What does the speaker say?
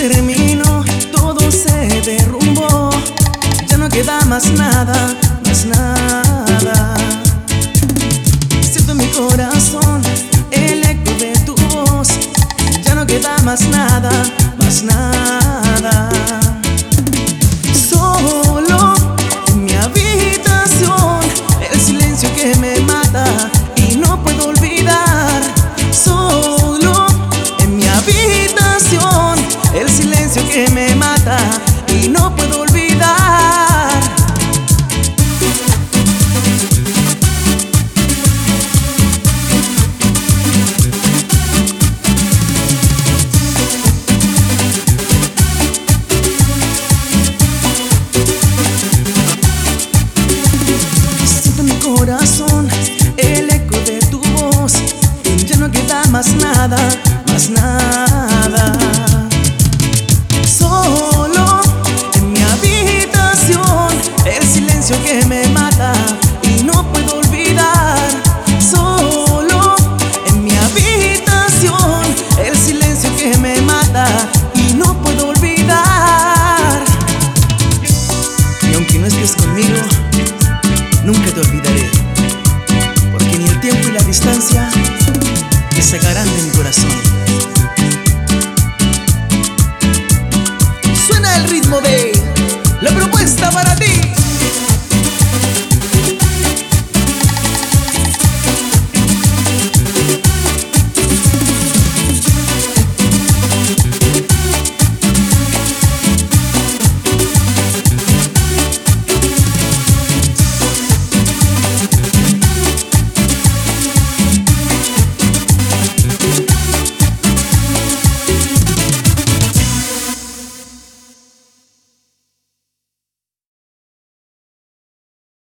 terminó, todo se derrumbó. Ya no queda más nada, más nada. Siento en mi corazón el eco de tu voz. Ya no queda más nada, más nada. Solo en mi habitación, el silencio que me mata y no puedo olvidar. Solo en mi habitación, el silencio que me mata y no puedo olvidar. Siento en mi corazón el eco de tu voz. Ya no queda más nada, más nada. Solo en mi habitación, el silencio que me mata y no puedo olvidar. Solo en mi habitación, el silencio que me mata y no puedo olvidar. Y aunque no estés conmigo, nunca te olvidaré, porque ni el tiempo y la distancia me sacarán de mi corazón. Suena el ritmo de La Propuesta para ti.